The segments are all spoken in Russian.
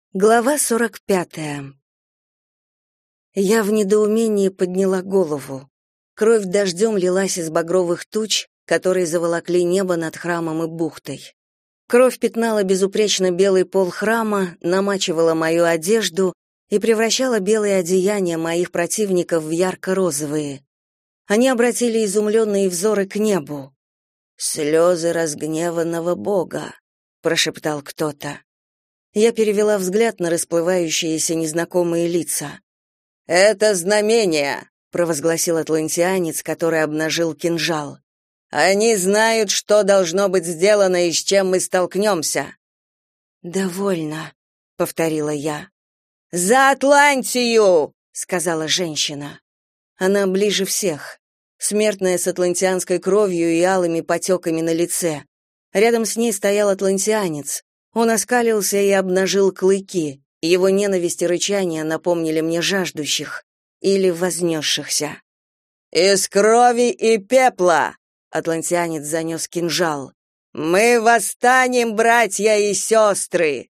Глава 45. Я в недоумении подняла голову. Кровь дождем лилась из багровых туч, которые заволокли небо над храмом и бухтой. Кровь пятнала безупречно белый пол храма, намачивала мою одежду и превращала белые одеяния моих противников в ярко-розовые. Они обратили изумленные взоры к небу. «Слезы разгневанного Бога», — прошептал кто-то. Я перевела взгляд на расплывающиеся незнакомые лица. «Это знамение», — провозгласил атлантианец, который обнажил кинжал. «Они знают, что должно быть сделано и с чем мы столкнемся». «Довольно», — повторила я. «За Атлантию!» — сказала женщина. Она ближе всех, смертная с атлантианской кровью и алыми потеками на лице. Рядом с ней стоял атлантианец. Он оскалился и обнажил клыки. Его ненависть и рычание напомнили мне жаждущих или вознесшихся. «Из крови и пепла!» — атлантианец занес кинжал. «Мы восстанем, братья и сестры!»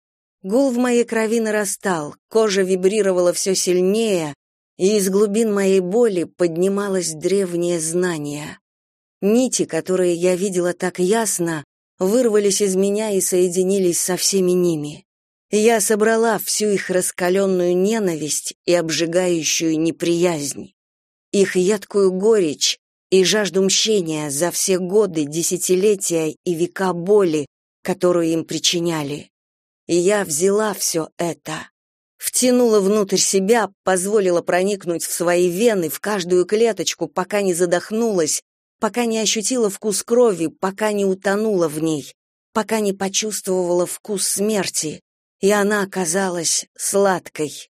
Гул в моей крови нарастал, кожа вибрировала все сильнее, и из глубин моей боли поднималось древнее знание. Нити, которые я видела так ясно, вырвались из меня и соединились со всеми ними. Я собрала всю их раскаленную ненависть и обжигающую неприязнь, их едкую горечь и жажду мщения за все годы, десятилетия и века боли, которую им причиняли. И я взяла все это, втянула внутрь себя, позволила проникнуть в свои вены, в каждую клеточку, пока не задохнулась, пока не ощутила вкус крови, пока не утонула в ней, пока не почувствовала вкус смерти, и она оказалась сладкой.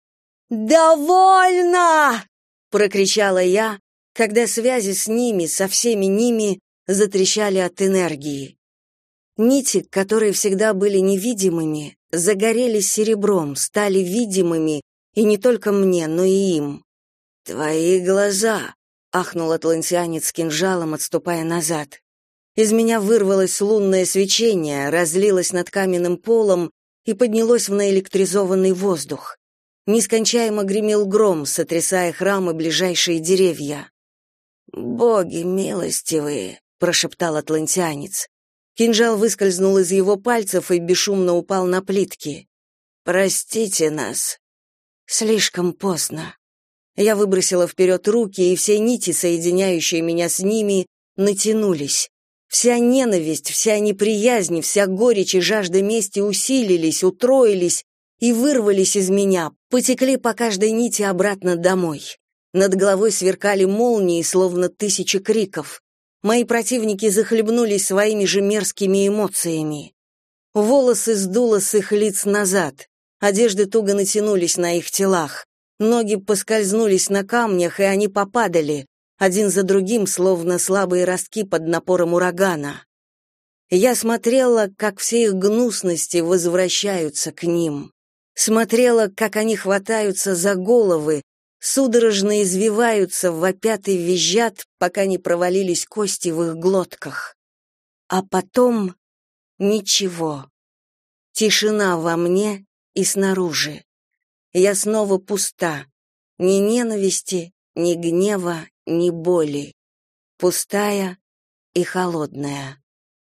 «Довольно!» — прокричала я, когда связи с ними, со всеми ними, затрещали от энергии. Нити, которые всегда были невидимыми, загорелись серебром, стали видимыми, и не только мне, но и им. «Твои глаза!» — ахнул атлантианец с кинжалом, отступая назад. Из меня вырвалось лунное свечение, разлилось над каменным полом и поднялось в наэлектризованный воздух. Нескончаемо гремел гром, сотрясая храм и ближайшие деревья. «Боги милостивые!» — прошептал атлантианец. Кинжал выскользнул из его пальцев и бесшумно упал на плитки. «Простите нас!» Слишком поздно. Я выбросила вперед руки, и все нити, соединяющие меня с ними, натянулись. Вся ненависть, вся неприязнь, вся горечь и жажда мести усилились, утроились и вырвались из меня, потекли по каждой нити обратно домой. Над головой сверкали молнии, словно тысячи криков. Мои противники захлебнулись своими же мерзкими эмоциями. Волосы сдуло с их лиц назад, одежды туго натянулись на их телах. Ноги поскользнулись на камнях, и они попадали, один за другим, словно слабые ростки под напором урагана. Я смотрела, как все их гнусности возвращаются к ним. Смотрела, как они хватаются за головы, судорожно извиваются, вопят и визжат, пока не провалились кости в их глотках. А потом ничего. Тишина во мне и снаружи. Я снова пуста. Ни ненависти, ни гнева, ни боли. Пустая и холодная.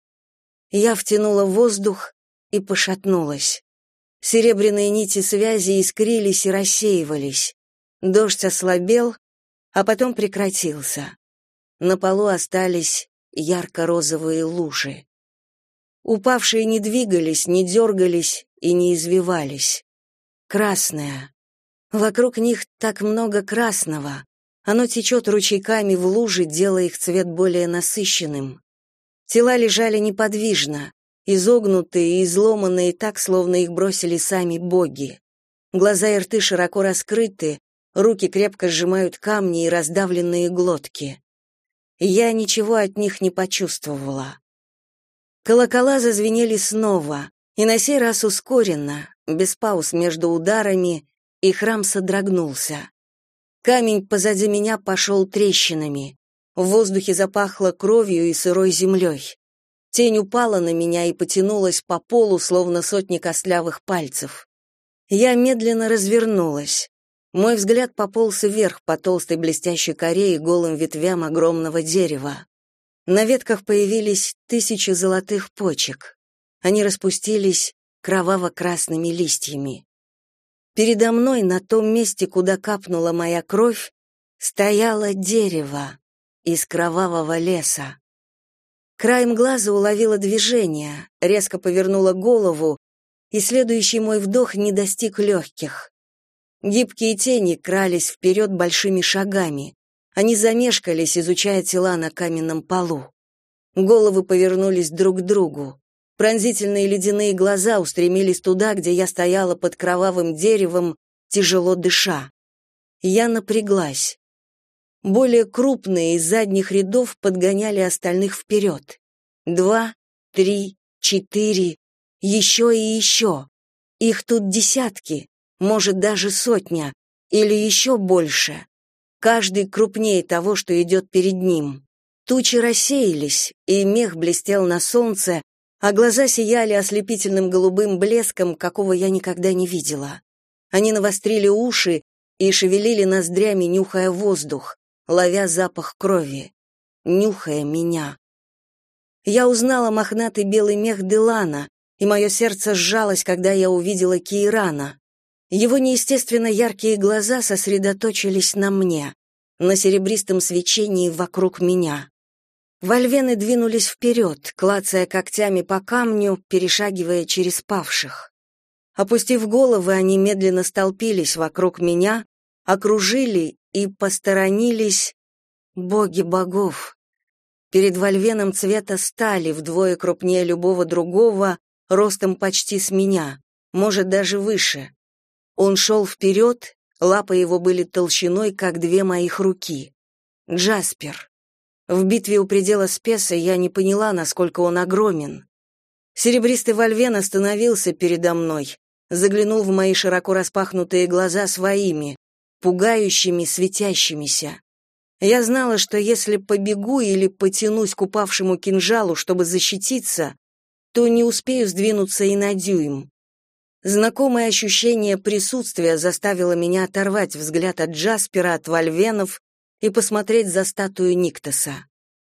Я втянула воздух и пошатнулась. Серебряные нити связи искрились и рассеивались. Дождь ослабел, а потом прекратился. На полу остались ярко-розовые лужи. Упавшие не двигались, не дергались и не извивались. Красное. Вокруг них так много красного. Оно течет ручейками в лужи, делая их цвет более насыщенным. Тела лежали неподвижно, изогнутые и изломанные так, словно их бросили сами боги. Глаза и рты широко раскрыты, руки крепко сжимают камни и раздавленные глотки. Я ничего от них не почувствовала. Колокола зазвенели снова, и на сей раз ускоренно, без пауз между ударами, и храм содрогнулся. Камень позади меня пошел трещинами. В воздухе запахло кровью и сырой землей. Тень упала на меня и потянулась по полу, словно сотни костлявых пальцев. Я медленно развернулась. Мой взгляд пополз вверх по толстой блестящей коре и голым ветвям огромного дерева. На ветках появились тысячи золотых почек. Они распустились кроваво-красными листьями. Передо мной, на том месте, куда капнула моя кровь, стояло дерево из кровавого леса. Краем глаза уловила движение, резко повернула голову, и следующий мой вдох не достиг легких. Гибкие тени крались вперед большими шагами. Они замешкались, изучая тела на каменном полу. Головы повернулись друг к другу. Пронзительные ледяные глаза устремились туда, где я стояла под кровавым деревом, тяжело дыша. Я напряглась. Более крупные из задних рядов подгоняли остальных вперед. 2, 3, 4, еще и еще. Их тут десятки, может, даже сотня, или еще больше. Каждый крупнее того, что идет перед ним. Тучи рассеялись, и мех блестел на солнце, а глаза сияли ослепительным голубым блеском, какого я никогда не видела. Они навострили уши и шевелили ноздрями, нюхая воздух, ловя запах крови, нюхая меня. Я узнала мохнатый белый мех Делана, и мое сердце сжалось, когда я увидела Кейрана. Его неестественно яркие глаза сосредоточились на мне, на серебристом свечении вокруг меня. Вольвены двинулись вперед, клацая когтями по камню, перешагивая через павших. Опустив головы, они медленно столпились вокруг меня, окружили и посторонились боги богов. Перед вольвеном цвета стали, вдвое крупнее любого другого, ростом почти с меня, может, даже выше. Он шел вперед, лапы его были толщиной, как 2 моих руки. Джаспер. В битве у предела Спеса я не поняла, насколько он огромен. Серебристый вольвен остановился передо мной, заглянул в мои широко распахнутые глаза своими, пугающими, светящимися. Я знала, что если побегу или потянусь к упавшему кинжалу, чтобы защититься, то не успею сдвинуться и на дюйм. Знакомое ощущение присутствия заставило меня оторвать взгляд от Джаспера, от вольвенов и посмотреть за статую Никтоса.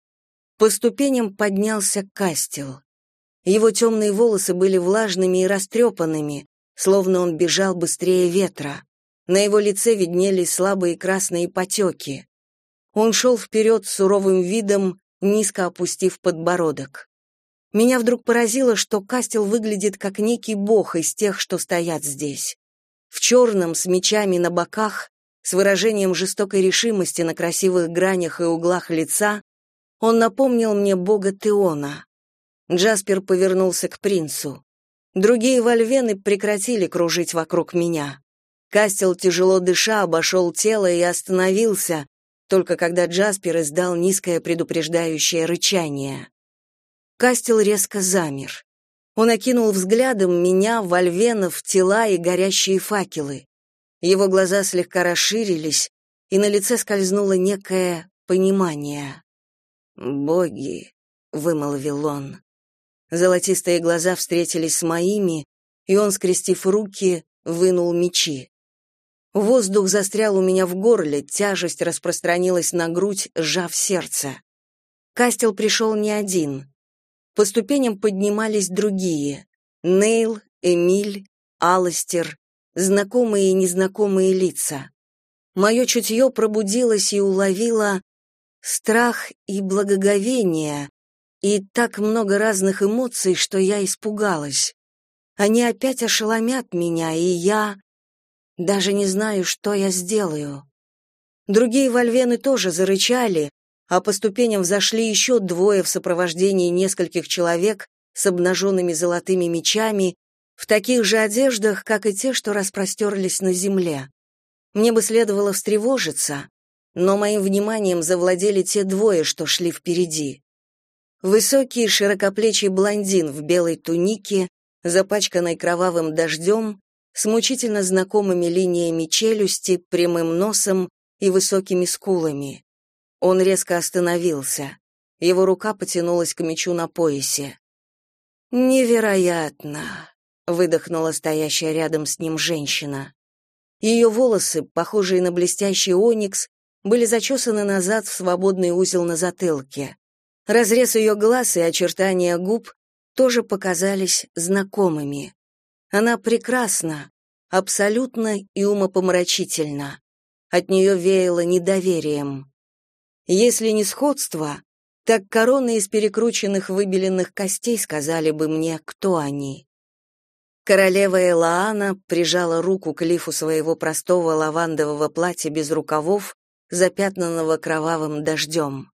По ступеням поднялся Кастел. Его темные волосы были влажными и растрепанными, словно он бежал быстрее ветра. На его лице виднелись слабые красные потеки. Он шел вперед с суровым видом, низко опустив подбородок. Меня вдруг поразило, что Кастел выглядит как некий бог из тех, что стоят здесь. В черном, с мечами на боках, с выражением жестокой решимости на красивых гранях и углах лица, он напомнил мне бога Теона. Джаспер повернулся к принцу. Другие вольвены прекратили кружить вокруг меня. Кастел, тяжело дыша, обошел тело и остановился, только когда Джаспер издал низкое предупреждающее рычание. Кастел резко замер. Он окинул взглядом меня, вольвенов, тела и горящие факелы. Его глаза слегка расширились, и на лице скользнуло некое понимание. «Боги», — вымолвил он. Золотистые глаза встретились с моими, и он, скрестив руки, вынул мечи. Воздух застрял у меня в горле, тяжесть распространилась на грудь, сжав сердце. Кастел пришел не один. По ступеням поднимались другие. Нейл, Эмиль, Аластер, знакомые и незнакомые лица. Мое чутье пробудилось и уловило страх и благоговение, и так много разных эмоций, что я испугалась. Они опять ошеломят меня, и я даже не знаю, что я сделаю. Другие вольвены тоже зарычали, а по ступеням взошли еще 2 в сопровождении нескольких человек с обнаженными золотыми мечами, в таких же одеждах, как и те, что распростерлись на земле. Мне бы следовало встревожиться, но моим вниманием завладели те 2, что шли впереди. Высокий, широкоплечий блондин в белой тунике, запачканной кровавым дождем, с мучительно знакомыми линиями челюсти, прямым носом и высокими скулами. Он резко остановился. Его рука потянулась к мечу на поясе. «Невероятно! выдохнула стоящая рядом с ним женщина. Ее волосы, похожие на блестящий оникс, были зачесаны назад в свободный узел на затылке. Разрез ее глаз и очертания губ тоже показались знакомыми. Она прекрасна, абсолютно и умопомрачительна. От нее веяло недоверием. Если не сходство, так короны из перекрученных выбеленных костей сказали бы мне, кто они. Королева Элаана прижала руку к лифу своего простого лавандового платья без рукавов, запятнанного кровавым дождем.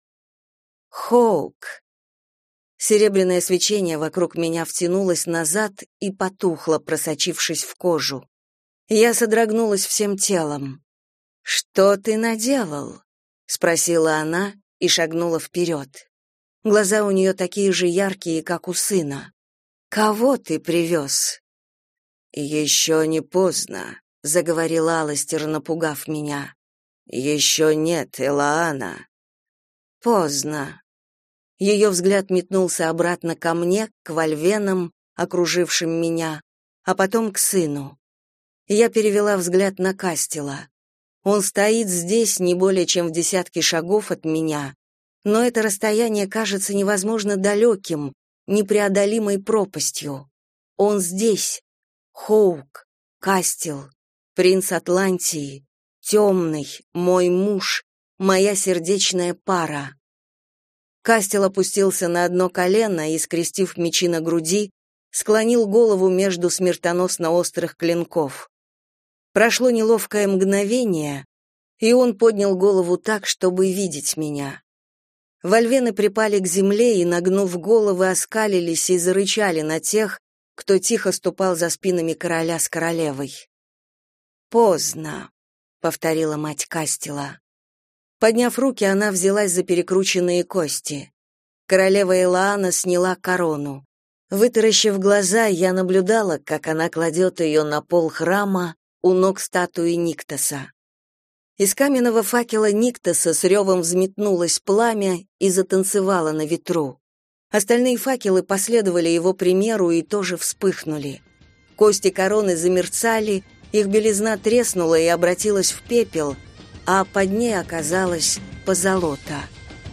Хоук. Серебряное свечение вокруг меня втянулось назад и потухло, просочившись в кожу. Я содрогнулась всем телом. «Что ты наделал?» — спросила она и шагнула вперед. Глаза у нее такие же яркие, как у сына. «Кого ты привез?» «Еще не поздно», — заговорил Аластер, напугав меня. «Еще нет, Элаана». «Поздно». Ее взгляд метнулся обратно ко мне, к вольвенам, окружившим меня, а потом к сыну. Я перевела взгляд на Кастела. Он стоит здесь не более чем в десятке шагов от меня, но это расстояние кажется невозможно далеким, непреодолимой пропастью. Он здесь. Хоук, Кастел, принц Атлантии, темный, мой муж, моя сердечная пара. Кастел опустился на одно колено и, скрестив мечи на груди, склонил голову между смертоносно острых клинков. Прошло неловкое мгновение, и он поднял голову так, чтобы видеть меня. Вольвены припали к земле и, нагнув головы, оскалились и зарычали на тех, кто тихо ступал за спинами короля с королевой. «Поздно», — повторила мать Кастела. Подняв руки, она взялась за перекрученные кости. Королева Элаана сняла корону. Вытаращив глаза, я наблюдала, как она кладет ее на пол храма у ног статуи Никтоса. Из каменного факела Никтоса с ревом взметнулось пламя и затанцевало на ветру. Остальные факелы последовали его примеру и тоже вспыхнули. Кости короны замерцали, их белизна треснула и обратилась в пепел, а под ней оказалась позолота.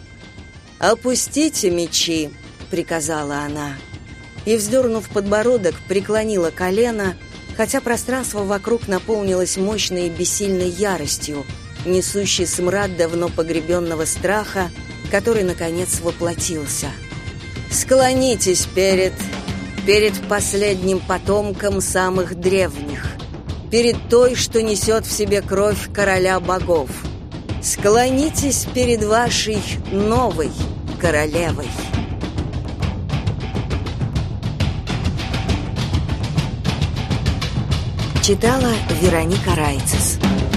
«Опустите мечи», — приказала она, и, вздернув подбородок, преклонила колено, хотя пространство вокруг наполнилось мощной и бессильной яростью, несущей смрад давно погребенного страха, который, наконец, воплотился. «Склонитесь перед последним потомком самых древних, перед той, что несет в себе кровь короля богов. Склонитесь перед вашей новой королевой». Читала Вероника Райцес.